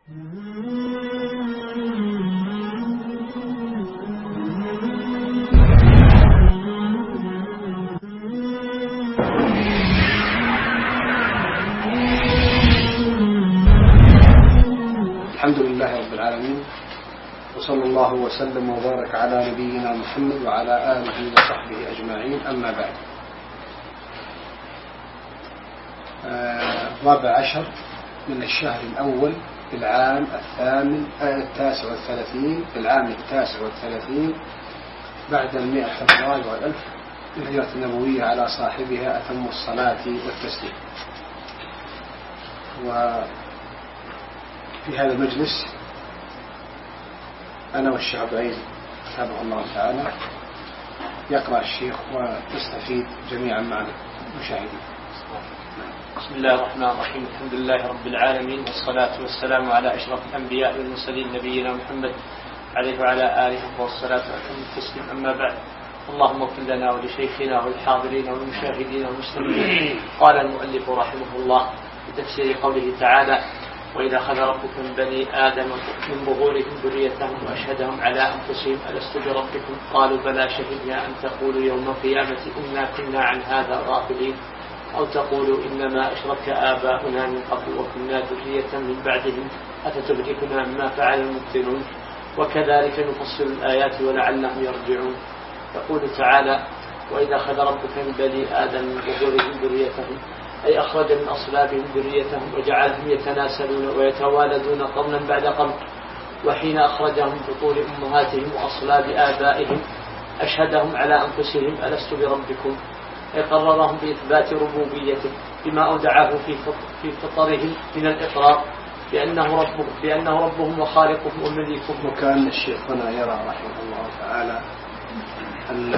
الحمد لله رب العالمين، وصلى الله وسلم وبارك على نبينا محمد وعلى آله وصحبه أجمعين. أما بعد، 14 من الشهر الأول في العام التاسع والثلاثين، في العام 39 بعد 100 الهجرة النبوية على صاحبها أتم الصلاة والتسليم. وفي هذا المجلس أنا والشيخ عبد العزيز حفظه الله تعالى يقرأ الشيخ ونستفيد جميعا مع المشاهدين. بسم الله الرحمن الرحيم. الحمد لله رب العالمين، والصلاة والسلام على أشرف الأنبياء والمرسلين نبينا محمد عليه وعلى آله والصلاة والتسليم. أما بعد، اللهم اغفر لنا ولشيخنا والحاضرين والمشاهدين والمستمعين. قال المؤلف رحمه الله في تفسير قوله تعالى: وإذا أخذ ربك من بني آدم من ظهورهم ذريتهم وأشهدهم على أنفسهم ألست بربكم قالوا بلى شهدنا أن تقولوا يوم القيامة إنا كنا عن هذا غافلين أو تقولوا إنما أشرك آباؤنا من قبل وكنا ذرية من بعدهم أفتهلكنا مما فعل المبطلون وكذلك نفصل الآيات ولعلهم يرجعون. يقول تعالى: وإذا أخذ ربك من بني آدم من ظهورهم ذريتهم، أي أخرج من أصلابهم ذريتهم وجعلهم يتناسلون ويتوالدون قرنا بعد قرن. وحين أخرجهم من بطون أمهاتهم وأصلاب آبائهم أشهدهم على أنفسهم ألست بربكم، أي قررهم بإثبات ربوبيته بما أودعه في فطرهم من الإقرار بأنه ربهم وخالقهم ومليكهم. وكان الشيخ هنا يرى رحمه الله تعالى أن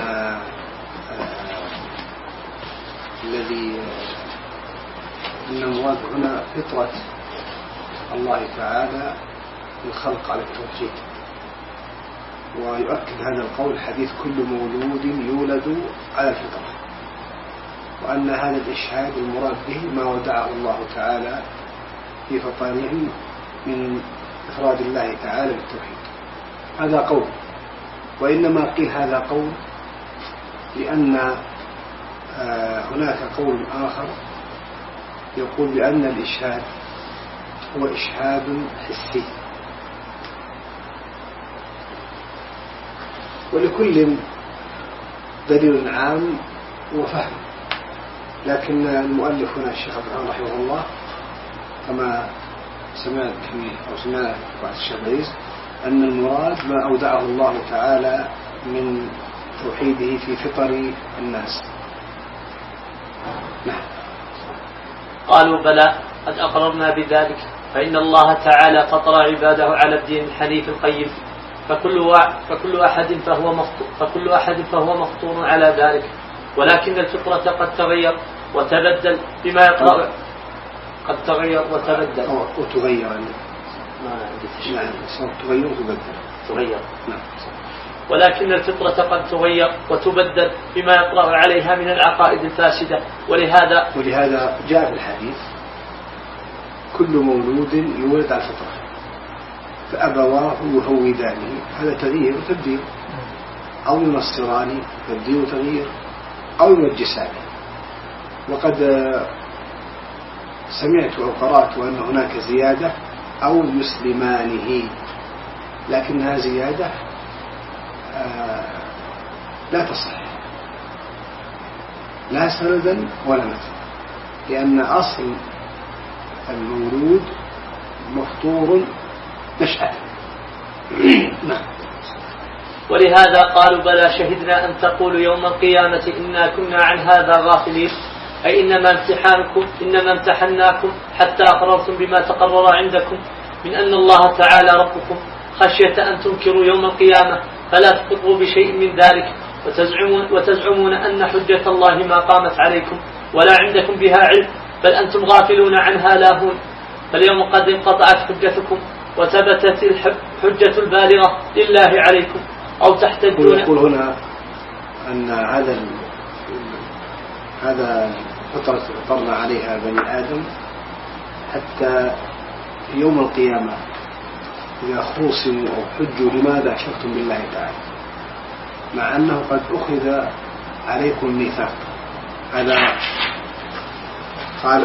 المراد هنا فطرة الله تعالى الخلق على التوحيد. ويؤكد هذا القول حديث كل مولود يولد على الفطرة، وأن هذا الإشهاد المراد به ما ودعه الله تعالى في فطرهم من إفراد الله تعالى بالتوحيد. هذا قول، وإنما قيل هذا قول لأن هناك قول آخر يقول بأن الإشهاد هو إشهاد حسي، ولكل دليل عام وفهم. لكن المؤلف هنا الشيخ عبد الرحمن رحمه الله كما سمعنا بعض الشباب أن المراد ما أودعه الله تعالى من توحيده في فطر الناس. نعم. قالوا بلى قد أقررنا بذلك، فإن الله تعالى فطر عباده على الدين الحنيف القيم، فكل أحد فهو مفطور على ذلك. ولكن الفطرة قد تغير وتبدل بما يقرأ. قد تغير وتبدل وتغير. نعم، تغير وتبدل. تغير. نعم. ولكن الفطرة قد تغير وتبدل بما يطرأ عليها من العقائد الفاسدة. ولهذا جاء في الحديث: كل مولود يولد على الفطرة فأبواه يهودانه، هذا تغيير وتبديل، أو ينصرانه تبديل وتغيير، أو يمجسانه. وقد سمعت أو قرأت أن هناك زيادة أو يسلمانه، لكنها زيادة لا تصح لا سندا ولا مثلا، لأن أصل المولود مفطور نشأة. نعم. ولهذا قالوا بلى شهدنا أن تقولوا يوم القيامة إنا كنا عن هذا غافلين، أي إنما امتحناكم حتى أقررتم بما تقرر عندكم من أن الله تعالى ربكم، خشية أن تنكروا يوم القيامة فلا تقروا بشيء من ذلك، وتزعمون أن حجة الله ما قامت عليكم ولا عندكم بها علم، بل أنتم غافلون عنها لاهون. فاليوم قد انقطعت حجتكم وثبتت الحجة البالغة لله عليكم، أو تحتجون. يقول هنا أن هذا فطرة عليها بني آدم حتى يوم القيامة إذا خوصموا أو حجوا لماذا أشركتم بالله تعالى، مع أنه قد أخذ عليكم ميثاق. هذا قال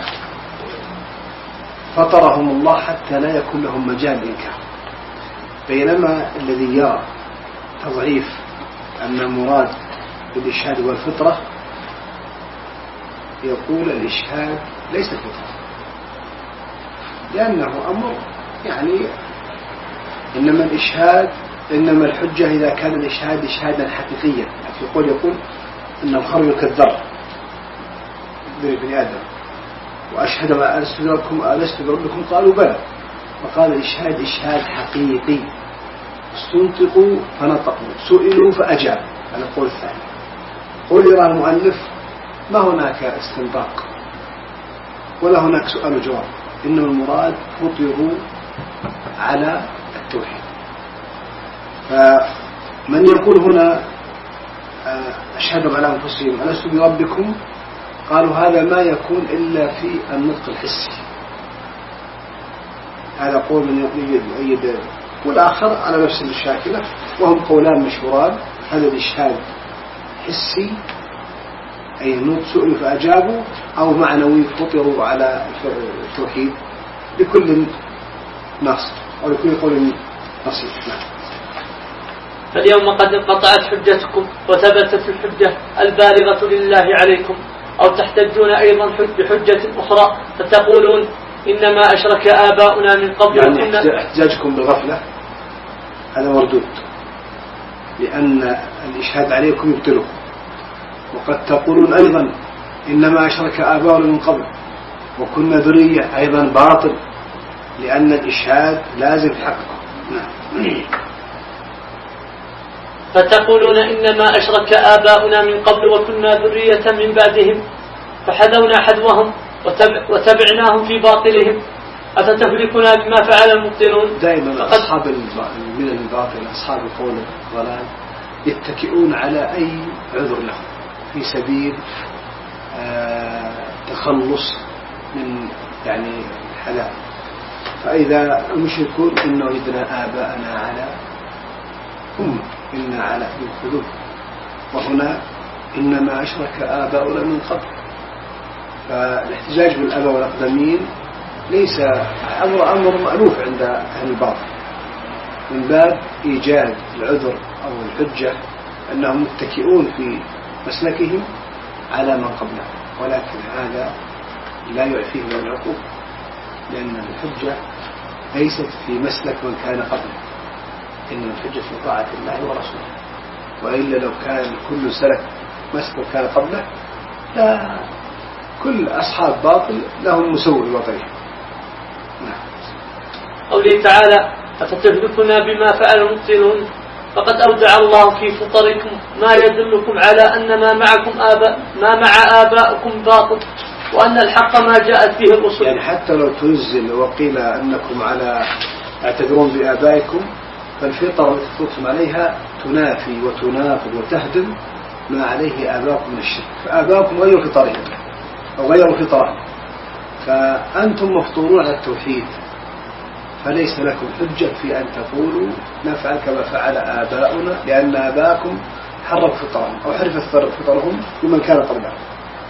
فطرهم الله حتى لا يكون لهم مجال إنكار. بينما الذي يرى تضعيف أن المراد بالإشهاد والفطرة يقول الإشهاد ليس فطرة، لأنه أمر يعني إنما الحجة إذا كان الإشهاد إشهادا حقيقيا. يقول إن الخرج كالذر بني آدم، وأشهد ما ألست بربكم قالوا بلى، فقال الإشهاد إشهاد حقيقي. استنطقوا فنطقوا، سئلوا فأجاب. هذا القول الثاني. قول يرى المؤلف ما هناك استنطاق ولا هناك سؤال وجواب، إنما المراد فطروا على التوحيد. فمن يقول هنا أشهد على أنفسهم ألست بربكم، قالوا هذا ما يكون إلا في النطق الحسي. هذا قول من يؤيد، والآخر على نفس الشاكلة، وهم قولان مشهوران. هذا الإشهاد حسي أي النطق سئلوا فأجابوا، أو معنوي فطروا على التوحيد. لكل نص أو لكل قول نصيب. فاليوم قد انقطعت حجتكم وثبتت الحجة البالغة لله عليكم، أو تحتجون أيضا بحجة أخرى فتقولون إنما أشرك آباؤنا من قبل. يعني احتجاجكم بالغفلة هذا مردود، لأن الإشهاد عليكم يبتلكم. وقد تقولون أيضا إنما أشرك آباؤنا من قبل وكنا ذرية، أيضا باطل، لأن الإشهاد لازم في حقكم. فتقولون إنما أشرك آباؤنا من قبل وكنا ذرية من بعدهم فحذونا حذوهم وتبعناهم في باطلهم أفتهلكنا بما فعل المبطلون. دائما أصحاب من الباطل، أصحاب القول الضلال، يتكئون على أي عذر لهم في سبيل تخلص من يعني الحلال. فإذا المشركون إن وجدنا آباءنا على إن على الخلود، وهنا إنما أشرك آباؤنا من قبل. فالاحتجاج بالآباء والأقدمين ليس أمر مألوف عند أهل الباطل، من باب إيجاد العذر أو الحجة أنهم متكئون في مسلكهم على من قبلهم، ولكن هذا لا يعفيه من العقوبة، لأن الحجة ليست في مسلك من كان قبله، إن الحجة في طاعة الله ورسوله. وإلا لو كان كل سلك مسلك كان قبله لا، كل أصحاب باطل لهم مسوي باطلهم. قوله تعالى أفتهلكنا بما فعل المبطلون، فقد أودع الله في فطركم ما يدلكم على أن ما مع آبائكم باطل، وأن الحق ما جاءت به الرسل. يعني حتى لو تنزل وقيل أنكم اعتذرون بآبائكم، فالفطرة التي تطلق عليها تنافي وتناقض وتهدم ما عليه آباؤكم من الشرك. فآباؤكم غيروا فطرهم أو غيروا فطرهم، فأنتم مفطورون على التوحيد، فليس لكم حجة في أن تقولوا نفعل كما فعل آباؤنا، لأن آباءكم حرفوا فطرهم أو حرفت فطرهم بمن كان قبلهم.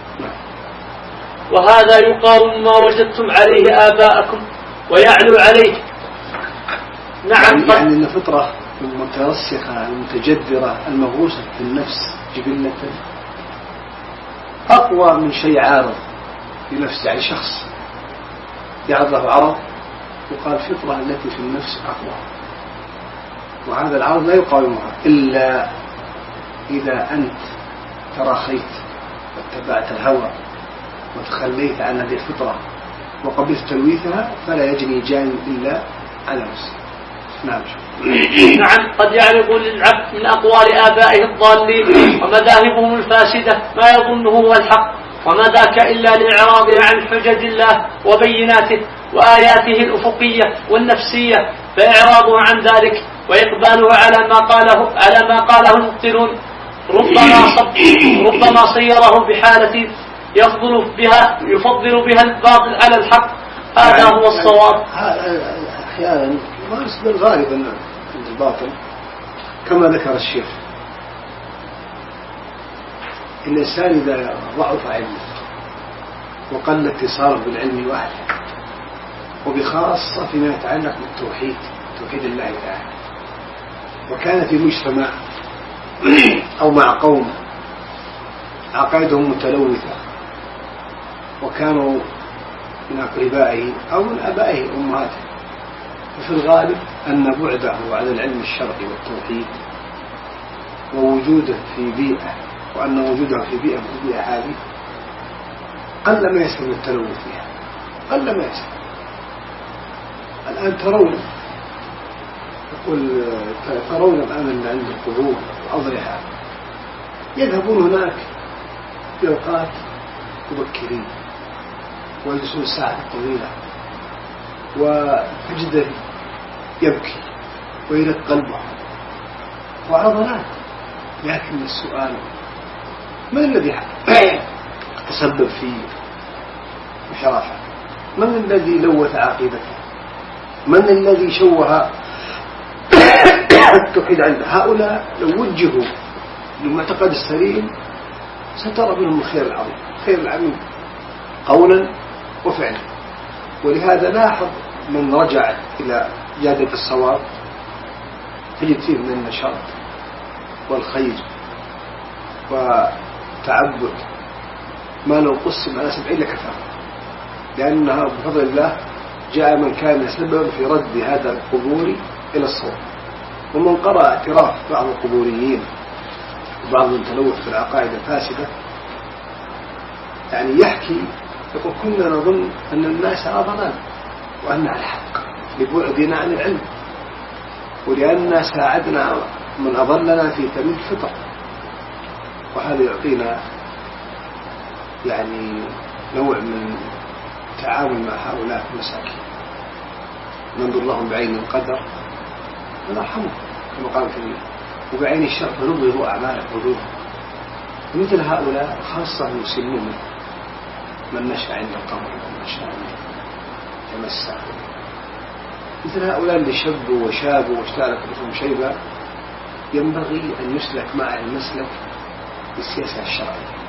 وهذا يقارن ما وجدتم عليه آباءكم ويعلو عليه. نعم، يعني أن الفطرة المترسخة المتجذرة المغروسة في النفس جبلة أقوى من شيء عارض في نفس، يعني شخص يعرض له عرض يقال الفطرة التي في النفس أقوى، وهذا العرض لا يقاومها إلا إذا أنت تراخيت واتبعت الهوى وتخليت عن هذه الفطرة وقبلت تلويثها، فلا يجني جان إلا على نفسه. نعم. قد يعرض للعبد من أقوال آبائه الضالين ومذاهبهم الفاسدة ما يظنه هو الحق، وما ذاك إلا لإعراضه عن حجج الله وبيناته وآياته الأفقية والنفسية، فإعراضه عن ذلك وإقباله على ما قاله المبطلون ربما صيره بحالة يفضل بها الباطل على الحق، هذا هو الصواب. أحيانا ما يصبر غالبا عند الباطل كما ذكر الشيخ. الإنسان إذا ضعف علمه وقل اتصاله بالعلم وحده، وبخاصة فيما يتعلق بالتوحيد، توحيد الله تعالى، وكان في مجتمع أو مع قوم عقائدهم متلوثة، وكانوا من أقربائه أو من أبائه أمهاته، ففي الغالب أن بعده عن العلم الشرعي والتوحيد ووجوده في بيئة، وأن وجوده في بيئة هذه قل ما يسلم التلوث فيها، قل ما يسلم. الآن ترون الآن أن عند القبور وأضرحة يذهبون هناك في أوقات مبكرين ويجلسون ساعة طويلة، وتجده يبكي ويرق قلبه وعضلات. لكن السؤال: من الذي تسبب في انحرافه؟ من الذي لوث عقيدته؟ من الذي شوه التوحيد عنده؟ هؤلاء لو وجهوا للمعتقد السليم سترى منهم الخير العظيم، خير العميم قولا وفعلا. ولهذا لاحظ من رجع إلى جادة الصواب تجد فيه من النشاط والخير وتعبد ما لو قسم على 70 لكثر، لأنها بفضل الله جاء من كان سبب في رد هذا القبور إلى الصواب. ومن قرأ اعتراف بعض القبوريين وبعض التلوث في العقائد الفاسدة يعني يحكي، يقول: كنا نظن أن الناس على ضلال وأن على الحق لبعدنا عن العلم، ولأننا ساعدنا من أضلنا في تمييز الفطر. وهذا يعطينا يعني نوع من التعامل مع هؤلاء المساكين، ننظر لهم بعين القدر ونرحمهم كما قال في وبعين الشر فنبغض أعمال وجودهم. مثل هؤلاء خاصة المسلمون من نشأ عند القبر ومن نشأ تمسك، مثل هؤلاء اللي شبوا وشابوا واشتعلت بهم شيبة ينبغي أن يسلك مع المسلك بالسياسة الشرعية،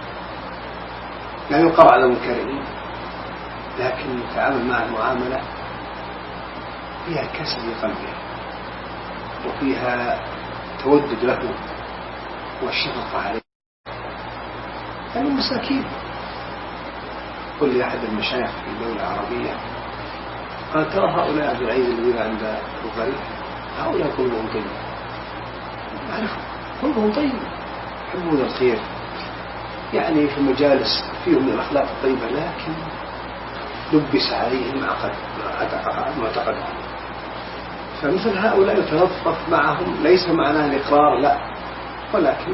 لا يقر على منكرين، لكن يتعامل مع المعاملة فيها كسر لقلبه وفيها تودد له والشفقة عليه، يعني مساكين. قل لأحد المشايخ في الدولة العربية قال: ترى هؤلاء أهل العيد الذين عند الغريب هؤلاء قلوبهم طيبة، معرفة قلوبهم طيبة، يحبون الخير، يعني في المجالس فيهم من الأخلاق الطيبة، لكن لبس عليهم معتقدهم. فمثل هؤلاء يتلطف معهم، ليس معناه الإقرار لا، ولكن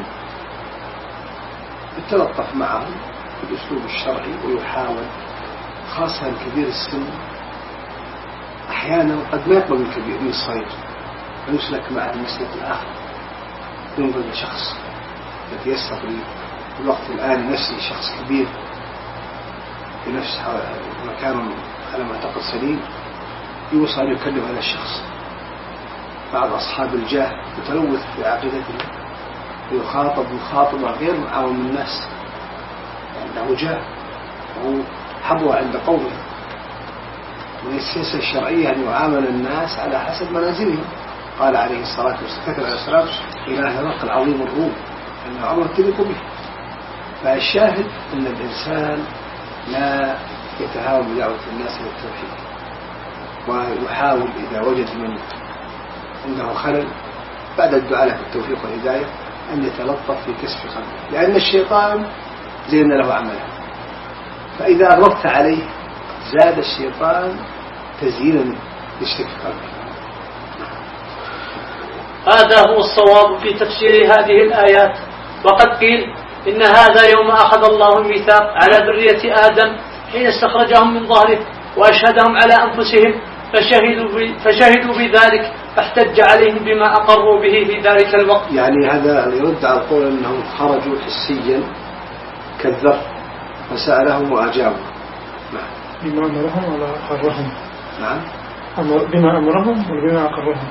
يتلطف معهم بالأسلوب الشرعي، ويحاول خاصة الكبير السن أحيانا قد ما يقبل الكبير من الصغير، فنسلك مع المسلك الآخر، ينظر لشخص يتيسر في الوقت الآن نفسه شخص كبير في نفس مكان على معتقد سليم، يوصل أن يكلم هذا الشخص. بعض أصحاب الجاه يتلوث في عقيدته ويخاطب مخاطبة غير معاون من الناس، لأنه جاه وهو حبوة عند قومه. من السياسة الشرعية أن يعامل الناس على حسب منازلهم. قال عليه الصلاة والسلام: إلى هرقل العظيم الروم أن عمر تلك به. فالشاهد أن الإنسان لا يتهاون بدعوة الناس للتوحيد، ويحاول إذا وجد من عنده خلل بعد الدعاء له بالتوفيق والهداية أن يتلطف في كسف قلبه، لأن الشيطان زين له عمله، فإذا أغلقت عليه زاد الشيطان تزيينا لشرك قلبه. هذا هو الصواب في تفسير هذه الآيات. وقد قيل إن هذا يوم أخذ الله الميثاق على ذرية آدم حين استخرجهم من ظهره وأشهدهم على أنفسهم فشهدوا بذلك، فاحتج عليهم بما أقروا به في ذلك الوقت. يعني هذا يرد على القول أنهم خرجوا حسيا كالذر فسألهم وأجابوا. بما أمرهم ولا أقرهم؟ نعم. بما أمرهم وبما أقرهم؟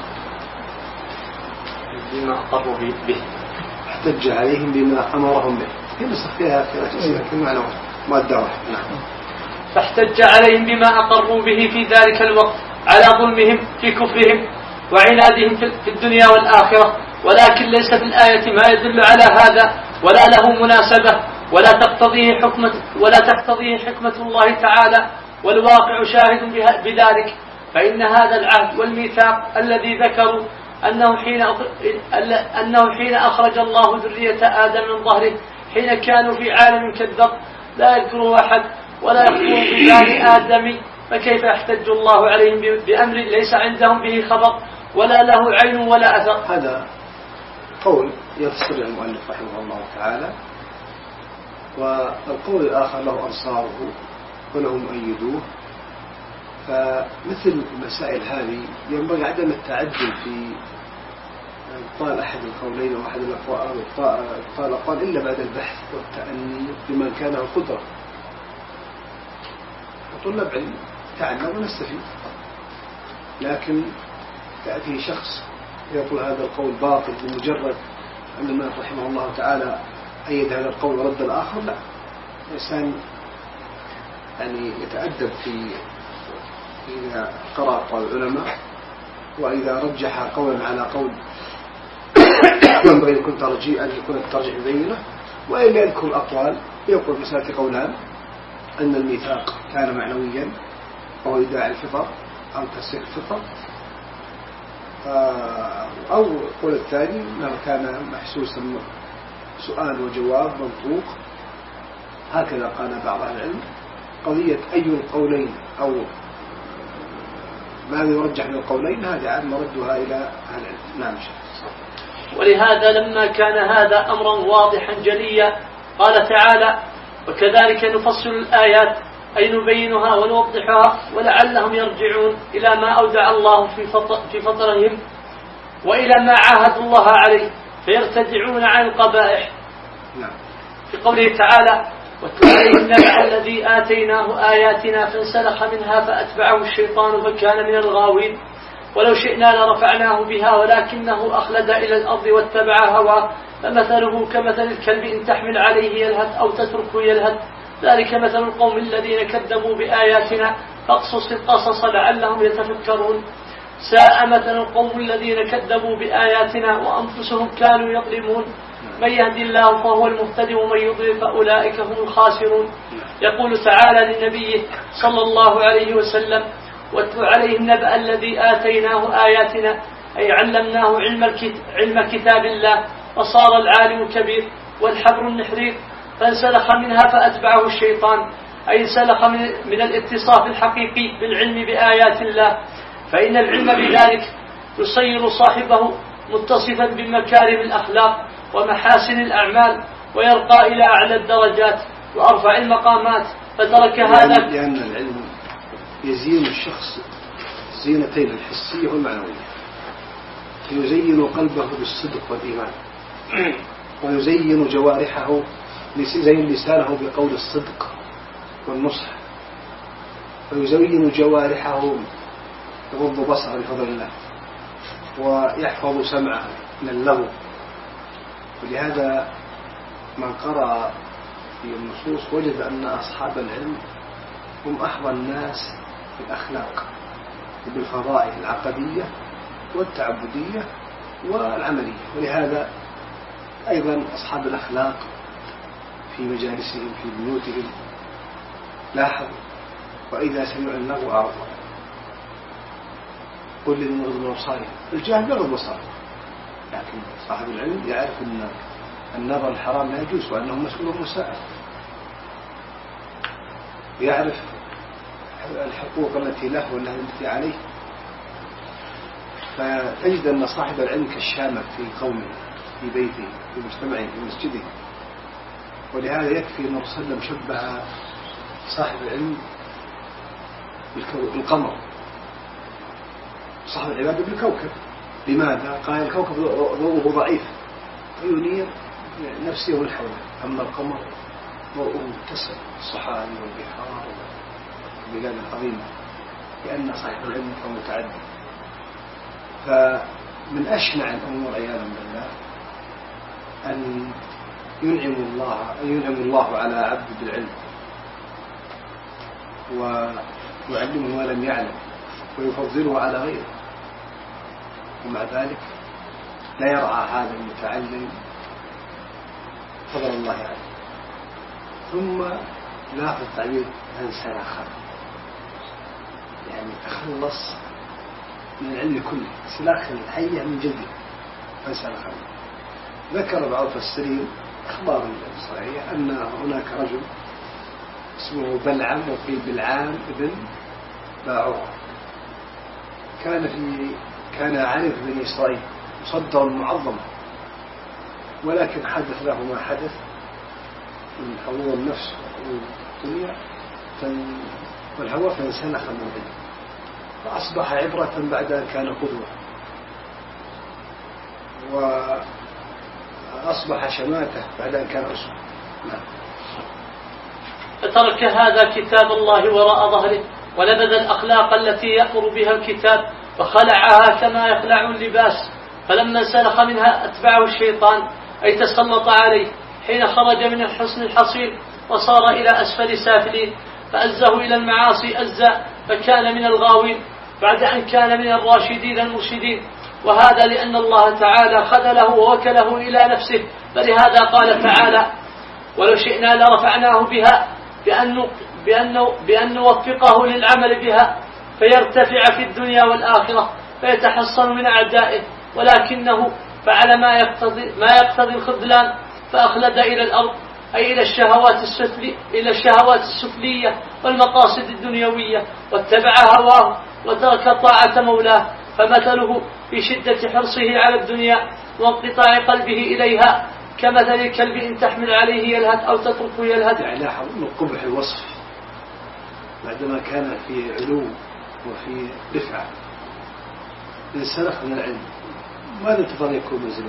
بما أقروا به. احتج عليهم بما أمرهم به. هي بس فيها لكن معنى ما الدواء. نعم. فاحتج عليهم بما أقروا به في ذلك الوقت على ظلمهم في كفرهم وعنادهم في الدنيا والآخرة، ولكن ليس في الآية ما يدل على هذا ولا له مناسبة ولا تقتضيه حكمة الله تعالى، والواقع شاهد بذلك. فإن هذا العهد والميثاق الذي ذكروا أنه حين أخرج الله ذرية آدم من ظهره حين كانوا في عالم كالذر لا يذكره أحد ولا يخبر ببال آدم، فكيف يحتج الله عليهم بأمر ليس عندهم به خبر ولا له عين ولا أثر؟ هذا قول يفسر المؤلف رحمه الله تعالى، والقول الآخر له أنصاره ولهم مؤيدوه. فمثل المسائل هذه ينبغي عدم التعجل في إبطال أحد القولين أو أحد الأقوال إلا بعد البحث والتأني بمن كان له قدرة. وطلاب علم تعلم ونستفيد، لكن تأتي شخص يقول هذا القول باطل بمجرد أن المؤلف رحمه الله تعالى أيد هذا القول ورد الآخر. لا، الإنسان يعني يتأدب في إذا قرأ قول العلماء، وإذا رجح قولا على قول ينبغي أن يكون ترجيح الترجيح بينه، وإلا يذكر الأقوال يقول مسألة قولان أن الميثاق كان معنويا وهو إيداع الفطر أو تسير الفطر، أو القول الثاني ما كان محسوسا سؤال وجواب منطوق. هكذا قال بعض العلم. قضية أي القولين أو ما يرجح من القولين هذا عاد مردها إلى أهل العلم. نعم. ولهذا لما كان هذا أمرا واضحا جليا قال تعالى: وكذلك نفصل الآيات أي نبينها ونوضحها ولعلهم يرجعون إلى ما أودع الله في فطرهم وإلى ما عاهدوا الله عليه فيرتدعون عن القبائح. في قوله تعالى: واتل عليهم النبأ الذي آتيناه آياتنا فانسلخ منها فأتبعه الشيطان فكان من الغاوين ولو شئنا لرفعناه بها ولكنه أخلد إلى الأرض واتبع هواه فمثله كمثل الكلب إن تحمل عليه يلهث أو تتركه يلهث ذلك مثل القوم الذين كذبوا بآياتنا فاقصص القصص لعلهم يتفكرون ساء مثل القوم الذين كذبوا بآياتنا وأنفسهم كانوا يظلمون من يهدي الله فهو المهتدي ومن يضلل فأولئك هم الخاسرون. يقول تعالى لنبيه صلى الله عليه وسلم: واتل عليهم نبأ الذي آتيناه آياتنا أي علمناه علم كتاب الله وصار العالم كبير والحبر النحرير فانسلخ منها فأتبعه الشيطان أي انسلخ من الاتصاف الحقيقي بالعلم بآيات الله، فإن العلم بذلك يصير صاحبه متصفا بمكارم الأخلاق ومحاسن الأعمال ويرقى إلى أعلى الدرجات وأرفع المقامات. فترك هذا لأن العلم يزين الشخص زينتين الحسية والمعنوية، يزين قلبه بالصدق والإيمان ويزين جوارحه يزين لسانه بقول الصدق والنصح، ويزين جوارحه يغض بصره بفضل الله ويحفظ سمعه من اللغو. ولهذا من قرأ في النصوص وجد أن أصحاب العلم هم أحظى الناس بالأخلاق وبالفضائل العقدية والتعبدية والعملية. ولهذا أيضا أصحاب الأخلاق في مجالسهم في بيوتهم لاحظوا وإذا سمعوا اللغو أعرضوا. قل للمغض من أبصارهم، الجاهل يغض بصره، لكن صاحب العلم يعرف أن النظر الحرام لا يجوز وأنه مسؤول مساءل، يعرف الحقوق التي له والتي عليه. فتجد أن صاحب العلم كالشامة في قومه في بيته في مجتمعه في مسجده. ولهذا يكفي أن الرسول صلى الله عليه وسلم شبه صاحب العلم بالقمر، صاحب العبادة بالكوكب. لماذا؟ قال الكوكب ضوءه ضعيف فينير نفسه والحول، أما القمر ضوءه متسع الصحاري والبحار البلاد العظيمة، لأن صاحب العلم متعدد. فمن أشنع الأمور عياذا بالله أن ينعم الله على عبد بالعلم ويعلمه ما لم يعلم ويفضله على غيره، ومع ذلك لا يرعى هذا المتعلم فضل الله عليه. ثم لاحظ تعبير انسلخ، يعني تخلص من العلم كله، انسلاخ الحية من جلده فانسلخ. ذكر بعض المفسرين أخبار صحيحة أن هناك رجل اسمه بلعم، وقيل بلعام ابن باعوره، كان عارف بني إسرائيل مصدر معظم، ولكن حدث له ما حدث من حضور النفس والدنيا والهوى، فانسلخ من العلم فأصبح عبرة بعد أن كان قدوة، وأصبح شماتة بعد أن كان أسوة. نعم. فترك هذا كتاب الله وراء ظهره، ونبذ الأخلاق التي يأمر بها الكتاب، وخلعها كما يخلع اللباس. فلما انسلخ منها أتبعه الشيطان، أي تسلط عليه حين خرج من الحصن الحصين وصار إلى أسفل سافلين، فأزه إلى المعاصي أزا، فكان من الغاوين بعد أن كان من الراشدين المرشدين. وهذا لأن الله تعالى خذله ووكله إلى نفسه. فلهذا قال تعالى: ولو شئنا لرفعناه بها، بأن نوفقه للعمل بها فيرتفع في الدنيا والآخرة فيتحصن من أعدائه، ولكنه فعل ما يقتضي الخذلان، فأخلد إلى الأرض، أي إلى الشهوات السفلية والمقاصد الدنيوية، واتبع هواه وترك طاعة مولاه. فمثله في شدة حرصه على الدنيا وانقطاع قلبه إليها كمثل الكلب إن تحمل عليه يلهث أو تتركه يلهث. يعني لاحظ أن قبح الوصف بعدما كان في علو وفي رفعة انسلخ من العلم، ماذا تظن يكون منزله؟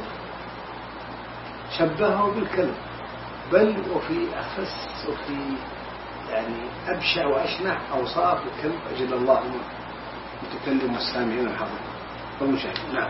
شبهه بالكلب، بل وفي أخس وفي يعني أبشع وأشنع أوصاف الكلب، أجل الله المتكلم والسامعين الحاضرين والمشاهدين. نعم.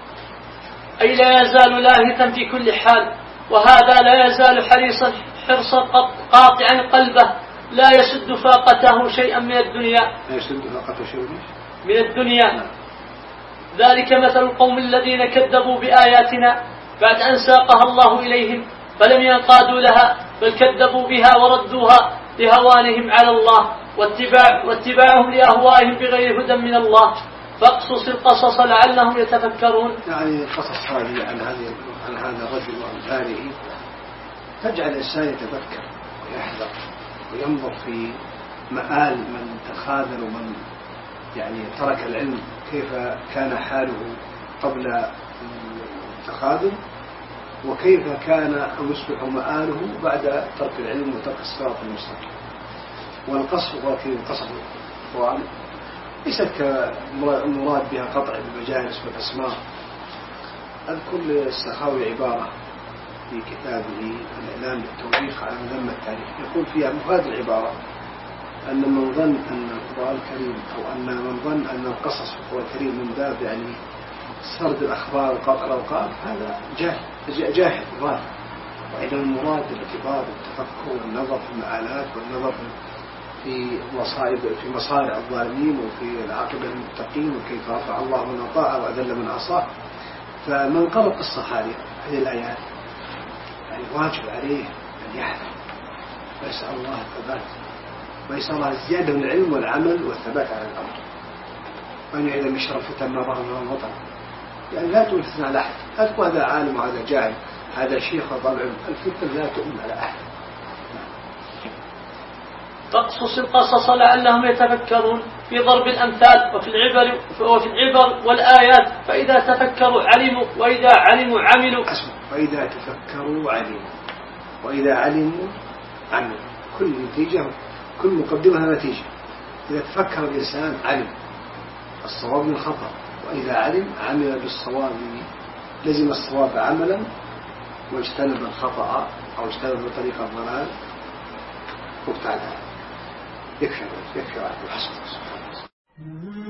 أي لا يزال لاهثا في كل حال، وهذا لا يزال حرصا قاطعا قلبه، لا يسد فاقته شيئا من الدنيا. لا يسد فاقته شيئا من الدنيا. ذلك مثل القوم الذين كذبوا بآياتنا بعد أن ساقها الله إليهم فلم ينقادوا لها، بل كذبوا بها وردوها لهوانهم على الله واتباعهم لأهوائهم بغير هدى من الله. فاقصص القصص لعلهم يتفكرون. يعني القصص هذه عن هذا الرجل وأمثاله تجعل الإنسان يتفكر ويحذر وينظر في مآل من تخاذل ومن يعني ترك العلم، كيف كان حاله قبل التخاذل، وكيف كان يصبح مآله بعد ترك العلم وترك الصراط المستقيم. والقصف والقصف القرآن ليست كمراد بها قطع المجالس والأسماء. أذكر للسخاوي عبارة في كتابه الإعلام بالتوبيخ على مذمة التاريخ، يقول فيها مفاد العبارة أن من ظن أن القرآن الكريم أو أن من ظن أن القصص في القرآن الكريم من باب يعني سرد الأخبار وقطع الأوقات، هذا جاهل ظاهر. وإذا المراد الاعتبار والتفكر والنظر في المآلات والنظر في مصارع الظالمين وفي العاقبة للمتقين وكيف رفع الله من أطاع وأذل من عصاه. فمن قرأ القصة هذه الآيات يعني واجب عليه أن يحذر ويسأل الله الثبات ويسأل الله الزيادة من العلم والعمل والثبات على الأمر، وأن يعيد من شر الفتن ما ظهر من الوطن. يعني لا تؤثن على أحد، لا تقول هذا عالم وهذا جاهل هذا شيخ وطالب علم، الفتن لا تؤمن على أحد. فاقصص القصص لعلهم يتفكرون في ضرب الأمثال وفي العبر والآيات، فإذا تفكروا علموا وإذا علموا عملوا. فإذا تفكروا علموا وإذا علموا عملوا. كل نتيجة كل مقدمة نتيجة. إذا تفكر الإنسان علم الصواب من الخطأ، وإذا علم عمل بالصواب، لزم الصواب عملا واجتنب الخطأ أو اجتنب طريق الضلال وابتعدها. يكفي واحد الحسن.